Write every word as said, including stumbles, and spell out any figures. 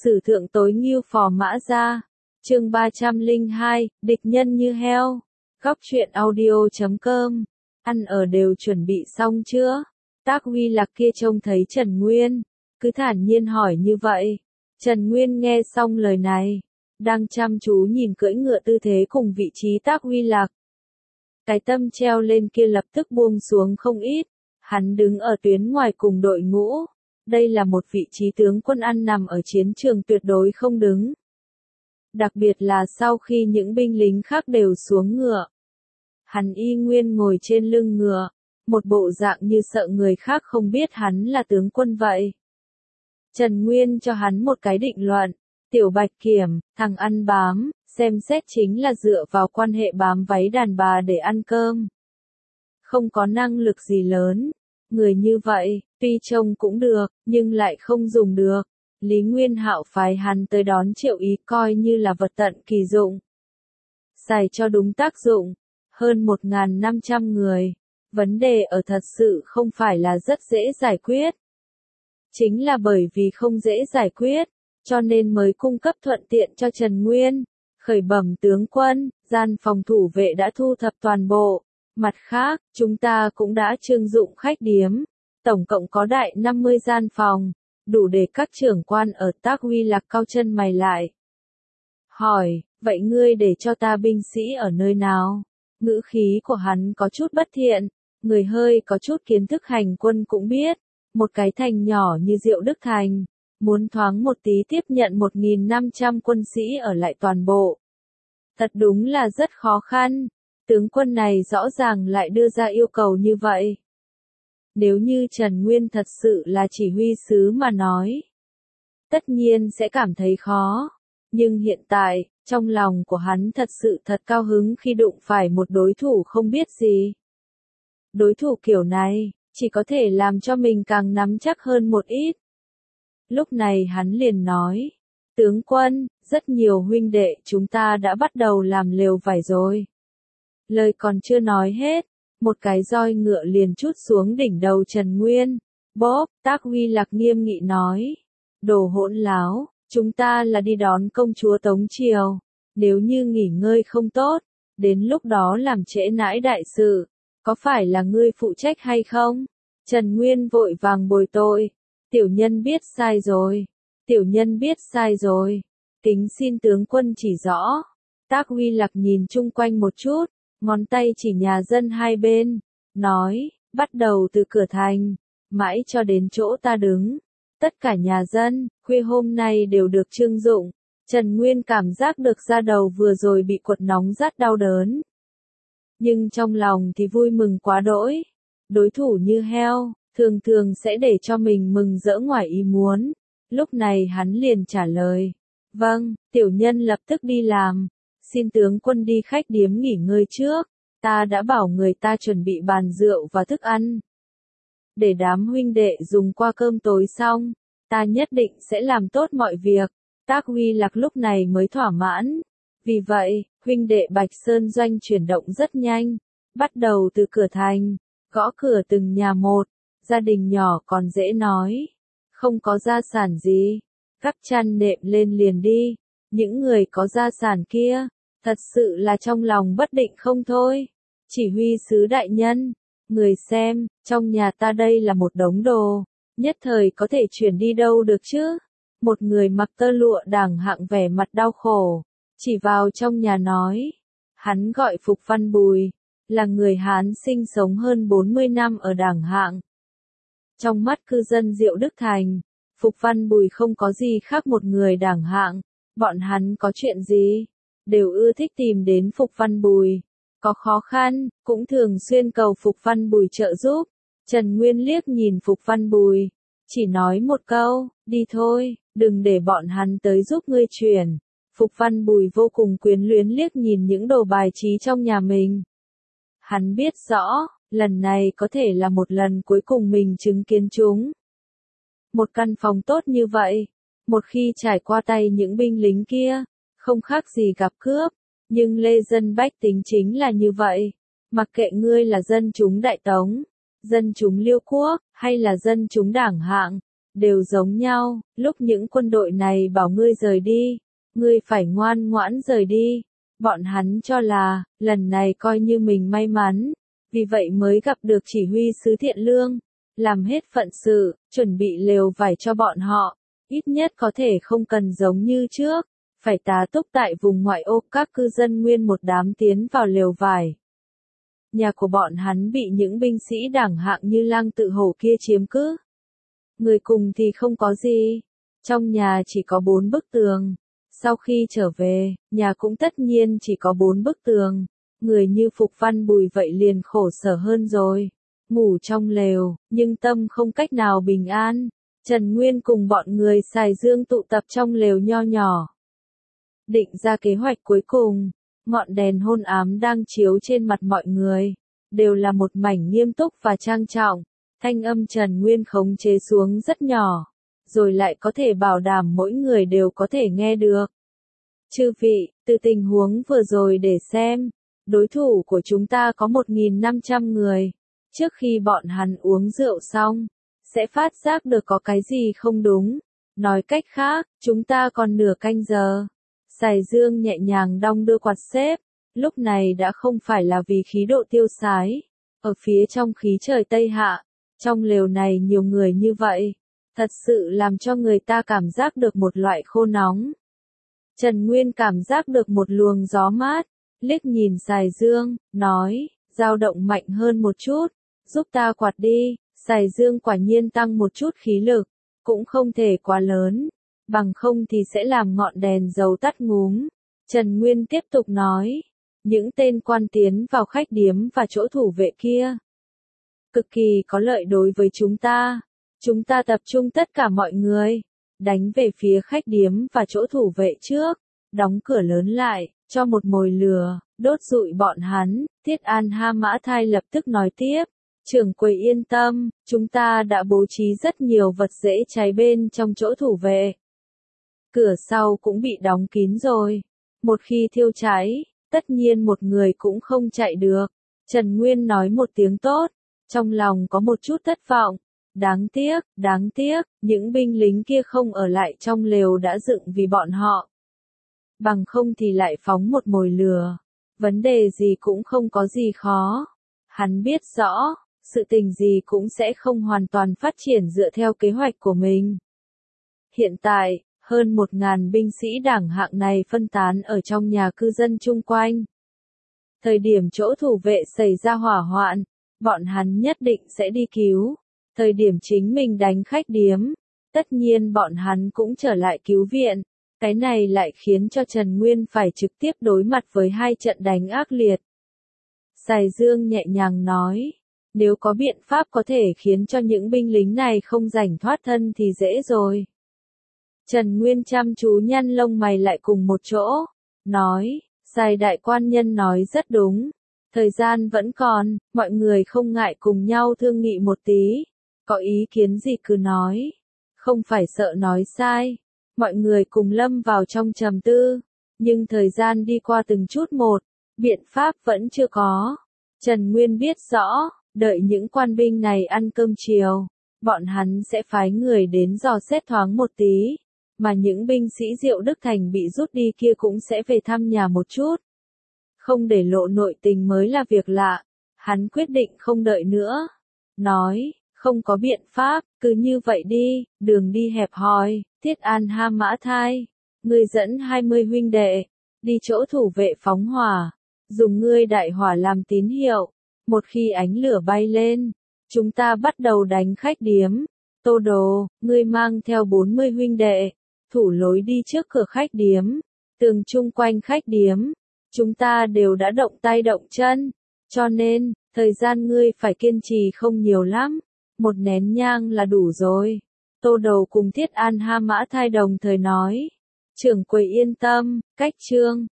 Sử thượng tối ngưu phò mã ra. Chương ba trăm lẻ hai, địch nhân như heo. Góc truyện audio chấm com. Ăn ở đều chuẩn bị xong chưa? Tác Huy Lạc kia trông thấy Trần Nguyên, cứ thản nhiên hỏi như vậy. Trần Nguyên nghe xong lời này, đang chăm chú nhìn cưỡi ngựa tư thế cùng vị trí Tác Huy Lạc. Cái tâm treo lên kia lập tức buông xuống không ít, hắn đứng ở tuyến ngoài cùng đội ngũ. Đây là một vị trí tướng quân ăn nằm ở chiến trường tuyệt đối không đứng. Đặc biệt là sau khi những binh lính khác đều xuống ngựa. Hắn y nguyên ngồi trên lưng ngựa, một bộ dạng như sợ người khác không biết hắn là tướng quân vậy. Trần Nguyên cho hắn một cái định luận, Tiểu Bạch Kiểm, thằng ăn bám, xem xét chính là dựa vào quan hệ bám váy đàn bà để ăn cơm. Không có năng lực gì lớn, người như vậy, tuy trông cũng được, nhưng lại không dùng được. Lý Nguyên Hạo phái hắn tới đón Triệu Ý coi như là vật tận kỳ dụng. Xài cho đúng tác dụng, hơn một nghìn năm trăm người. Vấn đề ở thật sự không phải là rất dễ giải quyết. Chính là bởi vì không dễ giải quyết, cho nên mới cung cấp thuận tiện cho Trần Nguyên. Khởi bẩm tướng quân, gian phòng thủ vệ đã thu thập toàn bộ. Mặt khác, chúng ta cũng đã trưng dụng khách điếm. Tổng cộng có đại năm mươi gian phòng, đủ để các trưởng quan ở Tác Huy Lạc cau chân mày lại. Hỏi, vậy ngươi để cho ta binh sĩ ở nơi nào? Ngữ khí của hắn có chút bất thiện, người hơi có chút kiến thức hành quân cũng biết. Một cái thành nhỏ như Diệu Đức Thành, muốn thoáng một tí tiếp nhận một nghìn năm trăm quân sĩ ở lại toàn bộ. Thật đúng là rất khó khăn, tướng quân này rõ ràng lại đưa ra yêu cầu như vậy. Nếu như Trần Nguyên thật sự là chỉ huy sứ mà nói, tất nhiên sẽ cảm thấy khó. Nhưng hiện tại, trong lòng của hắn thật sự thật cao hứng khi đụng phải một đối thủ không biết gì. Đối thủ kiểu này, chỉ có thể làm cho mình càng nắm chắc hơn một ít. Lúc này hắn liền nói, tướng quân, rất nhiều huynh đệ chúng ta đã bắt đầu làm lều vải rồi. Lời còn chưa nói hết, một cái roi ngựa liền trút xuống đỉnh đầu Trần Nguyên. Bóp, Tác Huy Lạc nghiêm nghị nói, đồ hỗn láo, chúng ta là đi đón công chúa Tống Triều. Nếu như nghỉ ngơi không tốt, đến lúc đó làm trễ nãi đại sự, có phải là ngươi phụ trách hay không? Trần Nguyên vội vàng bồi tội, tiểu nhân biết sai rồi, tiểu nhân biết sai rồi, kính xin tướng quân chỉ rõ. Tác Huy Lạc nhìn chung quanh một chút, ngón tay chỉ nhà dân hai bên, nói, bắt đầu từ cửa thành, mãi cho đến chỗ ta đứng. Tất cả nhà dân, khuya hôm nay đều được trưng dụng. Trần Nguyên cảm giác được da đầu vừa rồi bị quật nóng rát đau đớn. Nhưng trong lòng thì vui mừng quá đỗi. Đối thủ như heo, thường thường sẽ để cho mình mừng rỡ ngoài ý muốn. Lúc này hắn liền trả lời. Vâng, tiểu nhân lập tức đi làm. Xin tướng quân đi khách điếm nghỉ ngơi trước. Ta đã bảo người ta chuẩn bị bàn rượu và thức ăn. Để đám huynh đệ dùng qua cơm tối xong, ta nhất định sẽ làm tốt mọi việc. Tác Huy Lạc lúc này mới thỏa mãn. Vì vậy, huynh đệ Bạch Sơn Doanh chuyển động rất nhanh. Bắt đầu từ cửa thành, gõ cửa từng nhà một. Gia đình nhỏ còn dễ nói. Không có gia sản gì. Gắp chăn nệm lên liền đi. Những người có gia sản kia, thật sự là trong lòng bất định không thôi. Chỉ huy sứ đại nhân, người xem, trong nhà ta đây là một đống đồ. Nhất thời có thể chuyển đi đâu được chứ? Một người mặc tơ lụa đàng hạng vẻ mặt đau khổ, chỉ vào trong nhà nói. Hắn gọi Phục Văn Bùi, là người Hán sinh sống hơn bốn mươi năm ở đàng hạng. Trong mắt cư dân Diệu Đức Thành, Phục Văn Bùi không có gì khác một người đàng hạng. Bọn hắn có chuyện gì, đều ưa thích tìm đến Phục Văn Bùi. Có khó khăn, cũng thường xuyên cầu Phục Văn Bùi trợ giúp. Trần Nguyên liếc nhìn Phục Văn Bùi, chỉ nói một câu, đi thôi, đừng để bọn hắn tới giúp ngươi chuyển. Phục Văn Bùi vô cùng quyến luyến liếc nhìn những đồ bài trí trong nhà mình. Hắn biết rõ, lần này có thể là một lần cuối cùng mình chứng kiến chúng. Một căn phòng tốt như vậy, một khi trải qua tay những binh lính kia, không khác gì gặp cướp. Nhưng lê dân bách tính chính là như vậy. Mặc kệ ngươi là dân chúng Đại Tống, dân chúng Liêu Quốc, hay là dân chúng Đảng Hạng, đều giống nhau, lúc những quân đội này bảo ngươi rời đi, ngươi phải ngoan ngoãn rời đi. Bọn hắn cho là, lần này coi như mình may mắn, vì vậy mới gặp được chỉ huy sứ thiện lương, làm hết phận sự, chuẩn bị lều vải cho bọn họ, ít nhất có thể không cần giống như trước, phải tá túc tại vùng ngoại ô, các cư dân nguyên một đám tiến vào lều vải. Nhà của bọn hắn bị những binh sĩ đẳng hạng như Lang Tự Hổ kia chiếm cứ. Người cùng thì không có gì, trong nhà chỉ có bốn bức tường. Sau khi trở về, nhà cũng tất nhiên chỉ có bốn bức tường. Người như Phục Văn Bùi vậy liền khổ sở hơn rồi. Ngủ trong lều, nhưng tâm không cách nào bình an. Trần Nguyên cùng bọn người xài dương tụ tập trong lều nho nhỏ. Định ra kế hoạch cuối cùng, ngọn đèn hôn ám đang chiếu trên mặt mọi người. Đều là một mảnh nghiêm túc và trang trọng. Thanh âm Trần Nguyên khống chế xuống rất nhỏ. Rồi lại có thể bảo đảm mỗi người đều có thể nghe được. Chư vị, từ tình huống vừa rồi để xem, đối thủ của chúng ta có một nghìn năm trăm người. Trước khi bọn hắn uống rượu xong, sẽ phát giác được có cái gì không đúng. Nói cách khác, chúng ta còn nửa canh giờ. Sài Dương nhẹ nhàng đong đưa quạt xếp, lúc này đã không phải là vì khí độ tiêu sái. Ở phía trong khí trời Tây Hạ, trong lều này nhiều người như vậy, thật sự làm cho người ta cảm giác được một loại khô nóng. Trần Nguyên cảm giác được một luồng gió mát, liếc nhìn Sài Dương, nói, dao động mạnh hơn một chút, giúp ta quạt đi. Sài Dương quả nhiên tăng một chút khí lực, cũng không thể quá lớn, bằng không thì sẽ làm ngọn đèn dầu tắt ngúm. Trần Nguyên tiếp tục nói, những tên quan tiến vào khách điếm và chỗ thủ vệ kia, cực kỳ có lợi đối với chúng ta. Chúng ta tập trung tất cả mọi người, đánh về phía khách điếm và chỗ thủ vệ trước, đóng cửa lớn lại, cho một mồi lửa, đốt rụi bọn hắn. Thiết An Ha Mã Thai lập tức nói tiếp, trưởng quầy yên tâm, chúng ta đã bố trí rất nhiều vật dễ cháy bên trong chỗ thủ vệ. Cửa sau cũng bị đóng kín rồi, một khi thiêu cháy, tất nhiên một người cũng không chạy được. Trần Nguyên nói một tiếng tốt, trong lòng có một chút thất vọng. Đáng tiếc, đáng tiếc, những binh lính kia không ở lại trong lều đã dựng vì bọn họ. Bằng không thì lại phóng một mồi lửa. Vấn đề gì cũng không có gì khó. Hắn biết rõ, sự tình gì cũng sẽ không hoàn toàn phát triển dựa theo kế hoạch của mình. Hiện tại, hơn một ngàn binh sĩ đẳng hạng này phân tán ở trong nhà cư dân chung quanh. Thời điểm chỗ thủ vệ xảy ra hỏa hoạn, bọn hắn nhất định sẽ đi cứu. Thời điểm chính mình đánh khách điếm, tất nhiên bọn hắn cũng trở lại cứu viện. Cái này lại khiến cho Trần Nguyên phải trực tiếp đối mặt với hai trận đánh ác liệt. Sài Dương nhẹ nhàng nói, nếu có biện pháp có thể khiến cho những binh lính này không rảnh thoát thân thì dễ rồi. Trần Nguyên chăm chú nhăn lông mày lại cùng một chỗ, nói, Sài đại quan nhân nói rất đúng. Thời gian vẫn còn, mọi người không ngại cùng nhau thương nghị một tí. Có ý kiến gì cứ nói, không phải sợ nói sai. Mọi người cùng lâm vào trong trầm tư, nhưng thời gian đi qua từng chút một, biện pháp vẫn chưa có. Trần Nguyên biết rõ, đợi những quan binh này ăn cơm chiều, bọn hắn sẽ phái người đến dò xét thoáng một tí, mà những binh sĩ Diệu Đức Thành bị rút đi kia cũng sẽ về thăm nhà một chút. Không để lộ nội tình mới là việc lạ, hắn quyết định không đợi nữa. Nói, không có biện pháp, cứ như vậy đi, đường đi hẹp hòi. Thiết An Ha Mã Thai, ngươi dẫn hai mươi huynh đệ, đi chỗ thủ vệ phóng hỏa, dùng ngươi đại hỏa làm tín hiệu. Một khi ánh lửa bay lên, chúng ta bắt đầu đánh khách điếm. Tô Đồ, ngươi mang theo bốn mươi huynh đệ, thủ lối đi trước cửa khách điếm, tường chung quanh khách điếm. Chúng ta đều đã động tay động chân, cho nên, thời gian ngươi phải kiên trì không nhiều lắm, một nén nhang là đủ rồi. Tô Đầu cùng Thiết An Ha Mã Thai đồng thời nói, trưởng quầy yên tâm, cách chương.